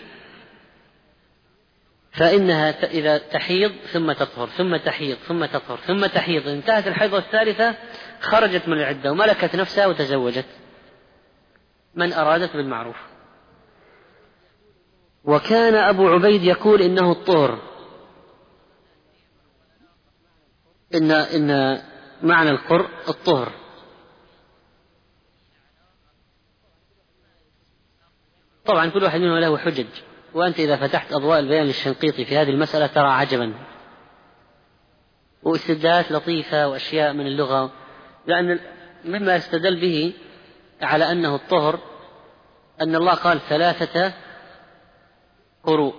فإنها إذا تحيض ثم تطهر ثم تحيض ثم تطهر ثم تحيض، انتهت الحيضة الثالثة خرجت من العدة وملكت نفسها وتزوجت من أرادت بالمعروف. وكان أبو عبيد يقول إنه الطهر، إن معنى القرء الطهر. طبعا كل واحد منهم له حجج، وأنت إذا فتحت أضواء البيان للشنقيطي في هذه المسألة ترى عجبا واستدلالات لطيفة وأشياء من اللغة، لأن مما يستدل به على أنه الطهر أن الله قال 3 قروء،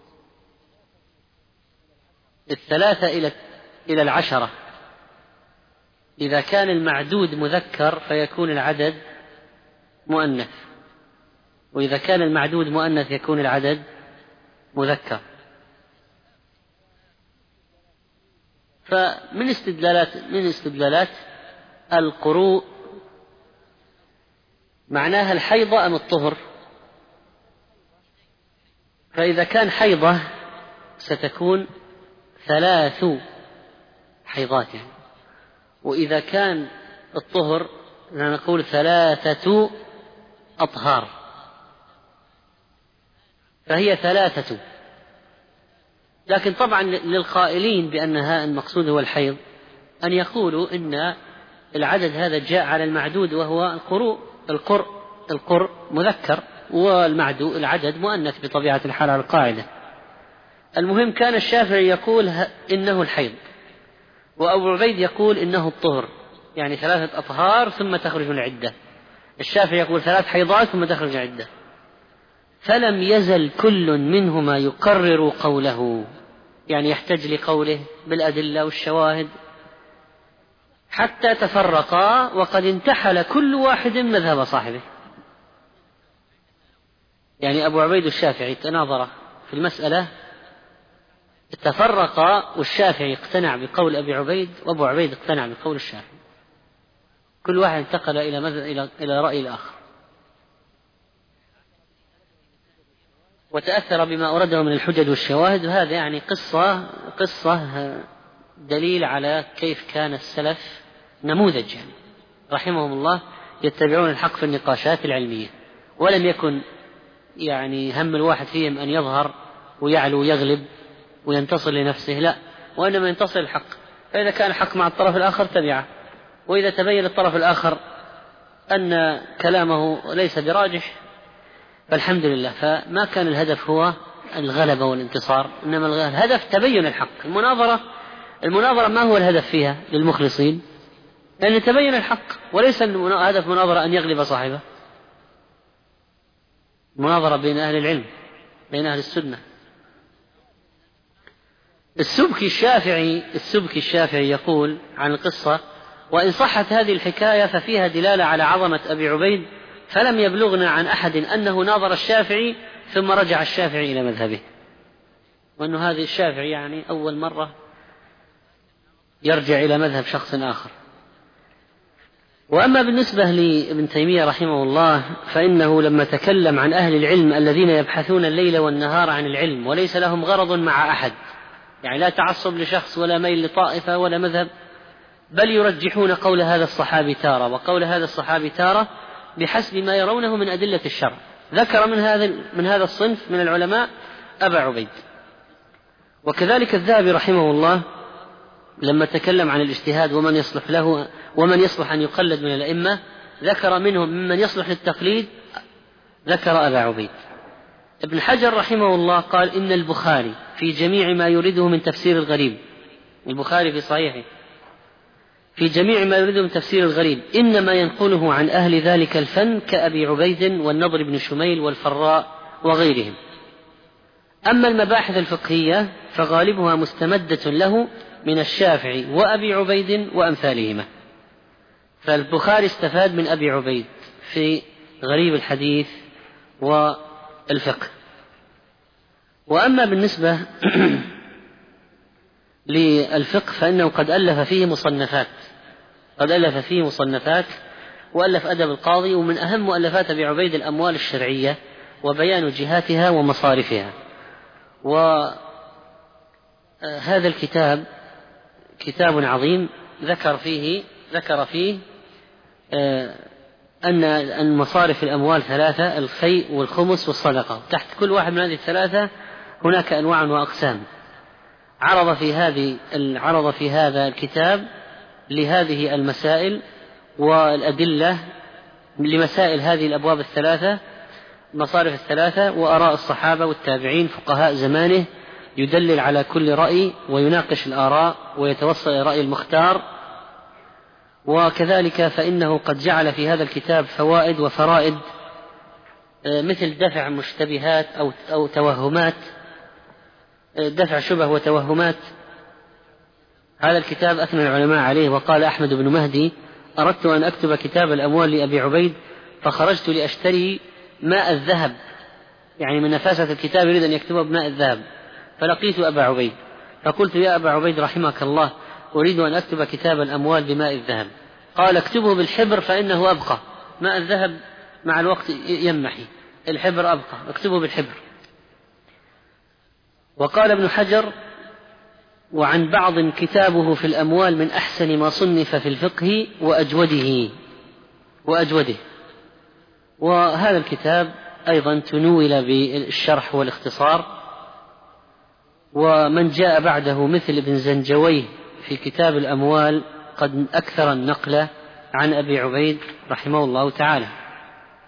3 إلى 10. إذا كان المعدود مذكر فيكون العدد مؤنث، وإذا كان المعدود مؤنث يكون العدد مذكر. فمن استدلالات القروء معناها الحيضة أم الطهر. فإذا كان حيضة ستكون 3 حيضات يعني، وإذا كان الطهر نقول 3 أطهار، فهي 3. لكن طبعا للقائلين بأنها المقصود هو الحيض أن يقولوا إن العدد هذا جاء على المعدود وهو القرء مذكر، والمعدود العدد مؤنث بطبيعة الحال على القاعدة. المهم كان الشافعي يقول إنه الحيض، وأبو عبيد يقول إنه الطهر، يعني 3 أطهار ثم تخرج العدة. الشافعي يقول 3 حيضات ثم تخرج العدة. فلم يزل كل منهما يقرر قوله، يعني يحتج لقوله بالأدلة والشواهد، حتى تفرقا وقد انتحل كل واحد مذهب صاحبه. يعني أبو عبيد والشافعي تناظرا في المسألة، تفرقا، والشافعي اقتنع بقول أبي عبيد وأبو عبيد اقتنع بقول الشافعي، كل واحد انتقل إلى رأي الآخر، وتأثر بما أورده من الحجج والشواهد. وهذا يعني قصة دليل على كيف كان السلف نموذج، يعني رحمهم الله يتبعون الحق في النقاشات العلمية، ولم يكن يعني هم الواحد فيهم أن يظهر ويعلو ويغلب وينتصر لنفسه، لا، وإنما ينتصر الحق. فإذا كان الحق مع الطرف الآخر تبعه، وإذا تبين الطرف الآخر أن كلامه ليس براجح فالحمد لله. فما كان الهدف هو الغلبة والانتصار، إنما الهدف تبين الحق. المناظرة ما هو الهدف فيها للمخلصين؟ لأن تبين الحق، وليس هدف مناظرة أن يغلب صاحبه. مناظرة بين أهل العلم، بين أهل السنة. السبكي الشافعي يقول عن القصة: وإن صحت هذه الحكاية ففيها دلالة على عظمة أبي عبيد، فلم يبلغنا عن أحد أنه ناظر الشافعي ثم رجع الشافعي إلى مذهبه، وأنه هذا الشافعي يعني أول مرة يرجع إلى مذهب شخص آخر. وأما بالنسبة لابن تيمية رحمه الله، فإنه لما تكلم عن أهل العلم الذين يبحثون الليل والنهار عن العلم وليس لهم غرض مع أحد، يعني لا تعصب لشخص ولا ميل لطائفة ولا مذهب، بل يرجحون قول هذا الصحابي تارة وقول هذا الصحابي تارة بحسب ما يرونه من أدلة الشرع. ذكر من هذا الصنف من العلماء أبا عبيد. وكذلك الذهبي رحمه الله لما تكلم عن الاجتهاد ومن يصلح له ومن يصلح أن يقلد من الأئمة، ذكر منهم ممن يصلح للتقليد ذكر أبا عبيد. ابن حجر رحمه الله قال: إن البخاري في جميع ما يريده من تفسير الغريب، البخاري في صحيحه في جميع ما يريده من تفسير الغريب إنما ينقله عن أهل ذلك الفن كأبي عبيد والنضر بن شميل والفراء وغيرهم. أما المباحث الفقهية فغالبها مستمدة له من الشافعي وأبي عبيد وأمثالهما. فالبخاري استفاد من أبي عبيد في غريب الحديث والفقه. وأما بالنسبة للفقه فإنه قد ألف فيه مصنفات، وألف أدب القاضي، ومن أهم مؤلفات أبي عبيد الأموال الشرعية وبيان جهاتها ومصارفها. وهذا الكتاب كتاب عظيم ذكر فيه أن مصارف الأموال 3: الفيء والخمس والصدقة. تحت كل واحد من هذه ال3 هناك أنواع وأقسام. عرض في هذا الكتاب لهذه المسائل والأدلة لمسائل هذه الأبواب 3 مصارف 3 وآراء الصحابة والتابعين فقهاء زمانه، يدلل على كل رأي ويناقش الآراء ويتوصل إلى رأي المختار. وكذلك فإنه قد جعل في هذا الكتاب فوائد وفرائد مثل دفع مشتبهات أو توهمات، دفع شبه وتوهمات. هذا الكتاب أثنى العلماء عليه، وقال أحمد بن مهدي: أردت أن أكتب كتاب الأموال لأبي عبيد فخرجت لأشتري ماء الذهب، يعني من نفاسة الكتاب يريد أن يكتبه بماء الذهب، فلقيت أبا عبيد فقلت: يا أبا عبيد رحمك الله، أريد أن أكتب كتاب الأموال بماء الذهب. قال: اكتبه بالحبر فإنه أبقى، ماء الذهب مع الوقت يمحي، الحبر أبقى، اكتبه بالحبر. وقال ابن حجر: وعن بعض كتابه في الأموال من أحسن ما صنف في الفقه وأجوده. وهذا الكتاب أيضا تنول بالشرح والاختصار. ومن جاء بعده مثل ابن زنجويه في كتاب الأموال قد أكثر النقل عن أبي عبيد رحمه الله تعالى.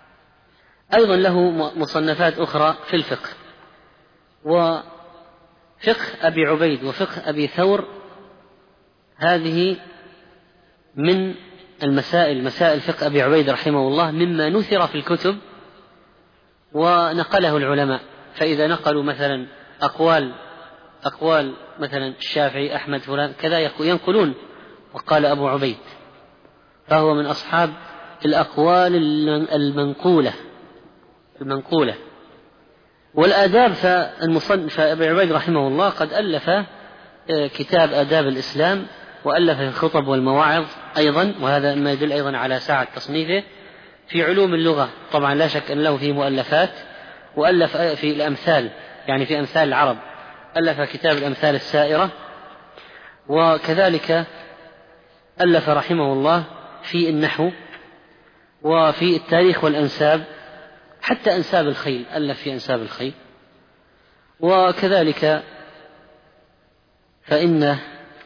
أيضا له مصنفات أخرى في الفقه. فقه أبي عبيد وفقه أبي ثور هذه من مسائل فقه أبي عبيد رحمه الله مما نثر في الكتب ونقله العلماء. فإذا نقلوا مثلا أقوال مثلا الشافعي أحمد فلان كذا ينقلون وقال أبو عبيد، فهو من أصحاب الأقوال المنقولة. والآداب فأبي عبيد رحمه الله قد ألف كتاب آداب الإسلام، وألف الخطب والمواعظ أيضا، وهذا ما يدل أيضا على سعة تصنيفه. في علوم اللغة طبعا لا شك أن له فيه مؤلفات، وألف في الأمثال يعني في أمثال العرب، ألف كتاب الأمثال السائرة، وكذلك ألف رحمه الله في النحو وفي التاريخ والأنساب، حتى أنساب الخيل ألف في أنساب الخيل. وكذلك فإن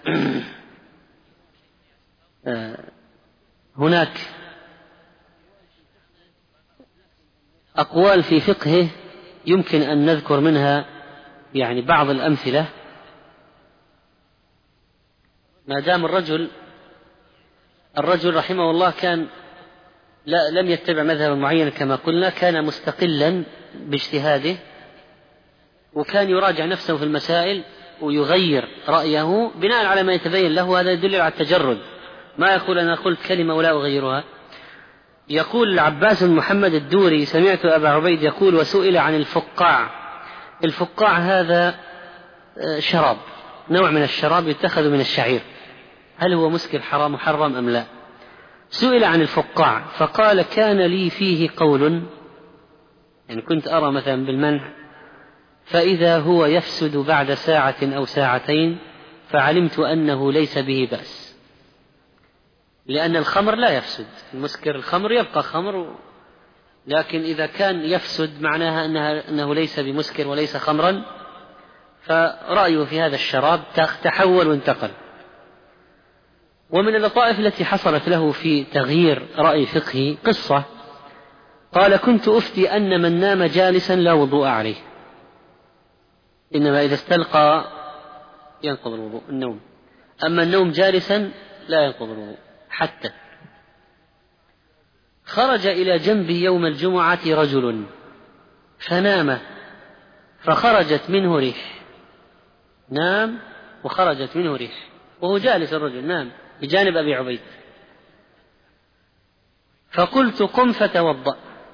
هناك أقوال في فقهه يمكن أن نذكر منها يعني بعض الأمثلة. ما دام الرجل رحمه الله كان لم يتبع مذهبا معينا كما قلنا، كان مستقلا باجتهاده، وكان يراجع نفسه في المسائل ويغير رأيه بناء على ما يتبين له. هذا يدل على التجرد، ما يقول أنا قلت كلمة ولا أغيرها. يقول العباس بن محمد الدوري: سمعت أبا عبيد يقول: وسئل عن الفقاع. الفقاع هذا شراب، نوع من الشراب يتخذ من الشعير، هل هو مسكر حرام محرم أم لا؟ سئل عن الفقاع فقال: كان لي فيه قول، يعني كنت أرى مثلا بالمنع، فإذا هو يفسد بعد ساعة أو ساعتين فعلمت أنه ليس به بأس، لأن الخمر لا يفسد، المسكر الخمر يبقى خمر، لكن إذا كان يفسد معناها أنه ليس بمسكر وليس خمرا. فرأيه في هذا الشراب تحول وانتقل. ومن اللطائف التي حصلت له في تغيير رأي فقهي قصة، قال: كنت أفتي أن من نام جالسا لا وضوء عليه، إنما إذا استلقى ينقض الوضوء النوم، أما النوم جالسا لا ينقض الوضوء. حتى خرج إلى جنبي يوم الجمعة رجل فنام فخرجت منه ريح، نام وخرجت منه ريح وهو جالس، الرجل نام بجانب أبي عبيد، فقلت: قم فتوضأ.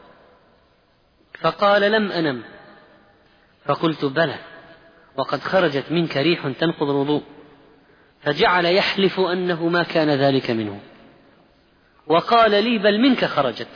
فقال: لم أنم. فقلت: بلى، وقد خرجت منك ريح تنقض الوضوء. فجعل يحلف أنه ما كان ذلك منه، وقال لي: بل منك خرجت.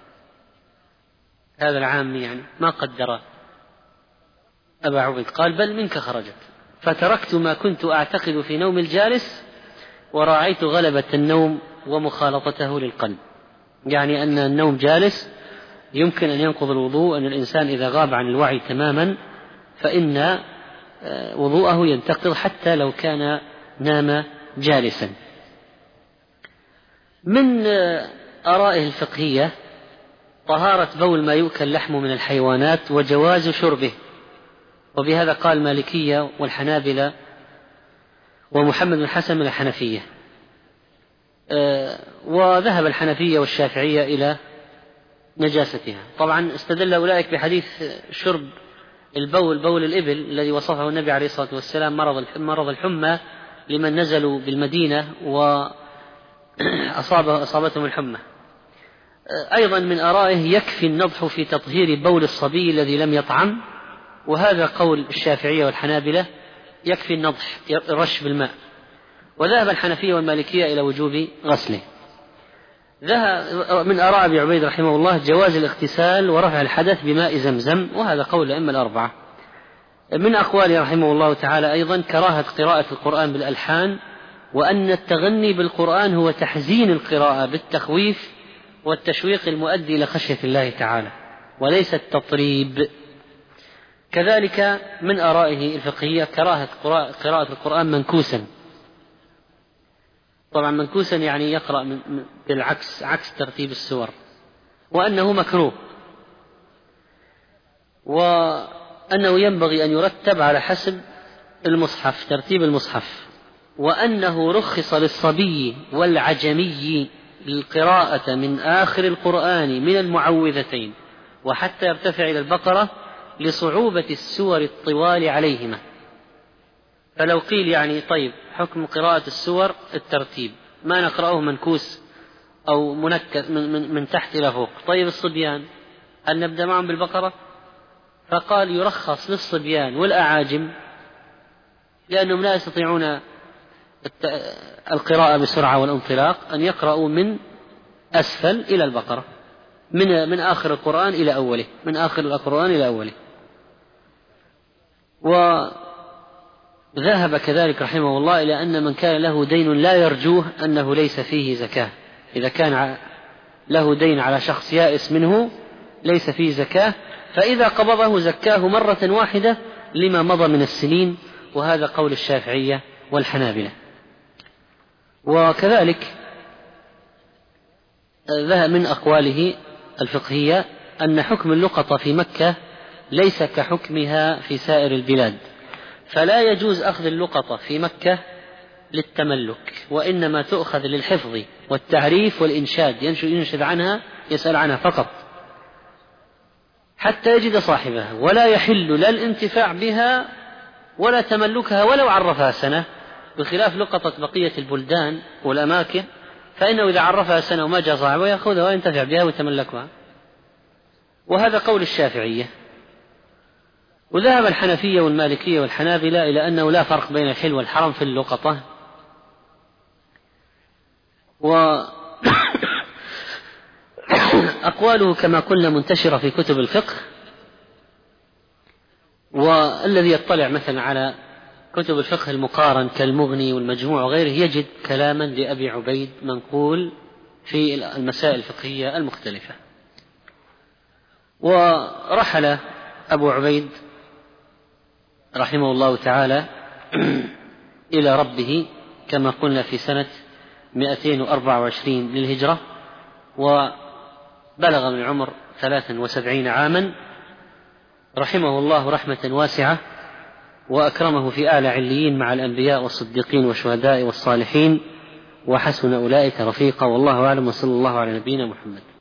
هذا العام يعني ما قدر أبا عبيد، قال: بل منك خرجت. فتركت ما كنت أعتقد في نوم الجالس ورأيت غلبة النوم ومخالطته للقلب، يعني أن النوم جالس يمكن أن ينقض الوضوء، أن الإنسان إذا غاب عن الوعي تماما فإن وضوءه ينتقض حتى لو كان نام جالسا. من آرائه الفقهية طهارة بول ما يؤكل لحمه من الحيوانات وجواز شربه، وبهذا قال المالكية والحنابلة ومحمد بن حسن من الحنفية، وذهب الحنفية والشافعية إلى نجاستها. طبعا استدل أولئك بحديث شرب البول، بول الإبل الذي وصفه النبي عليه الصلاة والسلام مرض الحمى لمن نزلوا بالمدينة وأصابتهم الحمى. أيضا من آرائه يكفي النضح في تطهير بول الصبي الذي لم يطعم، وهذا قول الشافعية والحنابلة، يكفي النضح رش بالماء. وذهب الحنفية والمالكية إلى وجوب غسله. من آراء أبي عبيد رحمه الله جواز الاغتسال ورفع الحدث بماء زمزم، وهذا قول الأئمة الأربعة. من أقواله رحمه الله تعالى أيضا كراهة قراءة القرآن بالألحان، وأن التغني بالقرآن هو تحزين القراءة بالتخويف والتشويق المؤدي إلى خشية الله تعالى وليس التطريب. كذلك من آرائه الفقهية كراهة قراءة القرآن منكوسا، طبعا منكوسا يعني يقرأ بالعكس، عكس ترتيب السور، وأنه مكروه، وأنه ينبغي أن يرتب على حسب المصحف، ترتيب المصحف، وأنه رخص للصبي والعجمي القراءة من آخر القرآن من المعوذتين وحتى يرتفع إلى البقرة لصعوبة السور الطوال عليهما. فلو قيل يعني طيب حكم قراءة السور الترتيب، ما نقرأه منكوس أو منكس من تحت إلى فوق، طيب الصبيان هل نبدأ معهم بالبقرة؟ فقال يرخص للصبيان والأعاجم لأنهم لا يستطيعون القراءة بسرعة والانطلاق أن يقرأوا من أسفل إلى البقرة، من آخر القرآن إلى أوله، من آخر القرآن إلى أوله. وذهب كذلك رحمه الله إلى أن من كان له دين لا يرجوه أنه ليس فيه زكاة، إذا كان له دين على شخص يائس منه ليس فيه زكاة، فإذا قبضه زكاه مرة واحدة لما مضى من السنين، وهذا قول الشافعية والحنابلة. وكذلك ذهب من أقواله الفقهية أن حكم اللقطة في مكة ليس كحكمها في سائر البلاد، فلا يجوز أخذ اللقطة في مكة للتملك، وإنما تؤخذ للحفظ والتعريف والإنشاد، ينشد عنها، يسأل عنها فقط حتى يجد صاحبها، ولا يحل لا الانتفاع بها ولا تملكها ولو عرفها سنة، بخلاف لقطة بقية البلدان والأماكن فإنه إذا عرفها سنة وما جاء صاحبها يأخذها وينتفع بها ويتملكها، وهذا قول الشافعية. وذهب الحنفية والمالكية والحنابلة إلى أنه لا فرق بين الحل والحرم في اللقطة. وأقواله كما قلنا منتشرة في كتب الفقه، والذي يطلع مثلا على كتب الفقه المقارن كالمغني والمجموع وغيره يجد كلاما لأبي عبيد منقول في المسائل الفقهية المختلفة. ورحل أبو عبيد رحمه الله تعالى إلى ربه كما قلنا في سنة 224 للهجرة، وبلغ من العمر 73 عاما رحمه الله رحمة واسعة، وأكرمه في أعلى عليين مع الأنبياء والصديقين والشهداء والصالحين، وحسن أولئك رفيقا، والله أعلم، وصلى الله على نبينا محمد.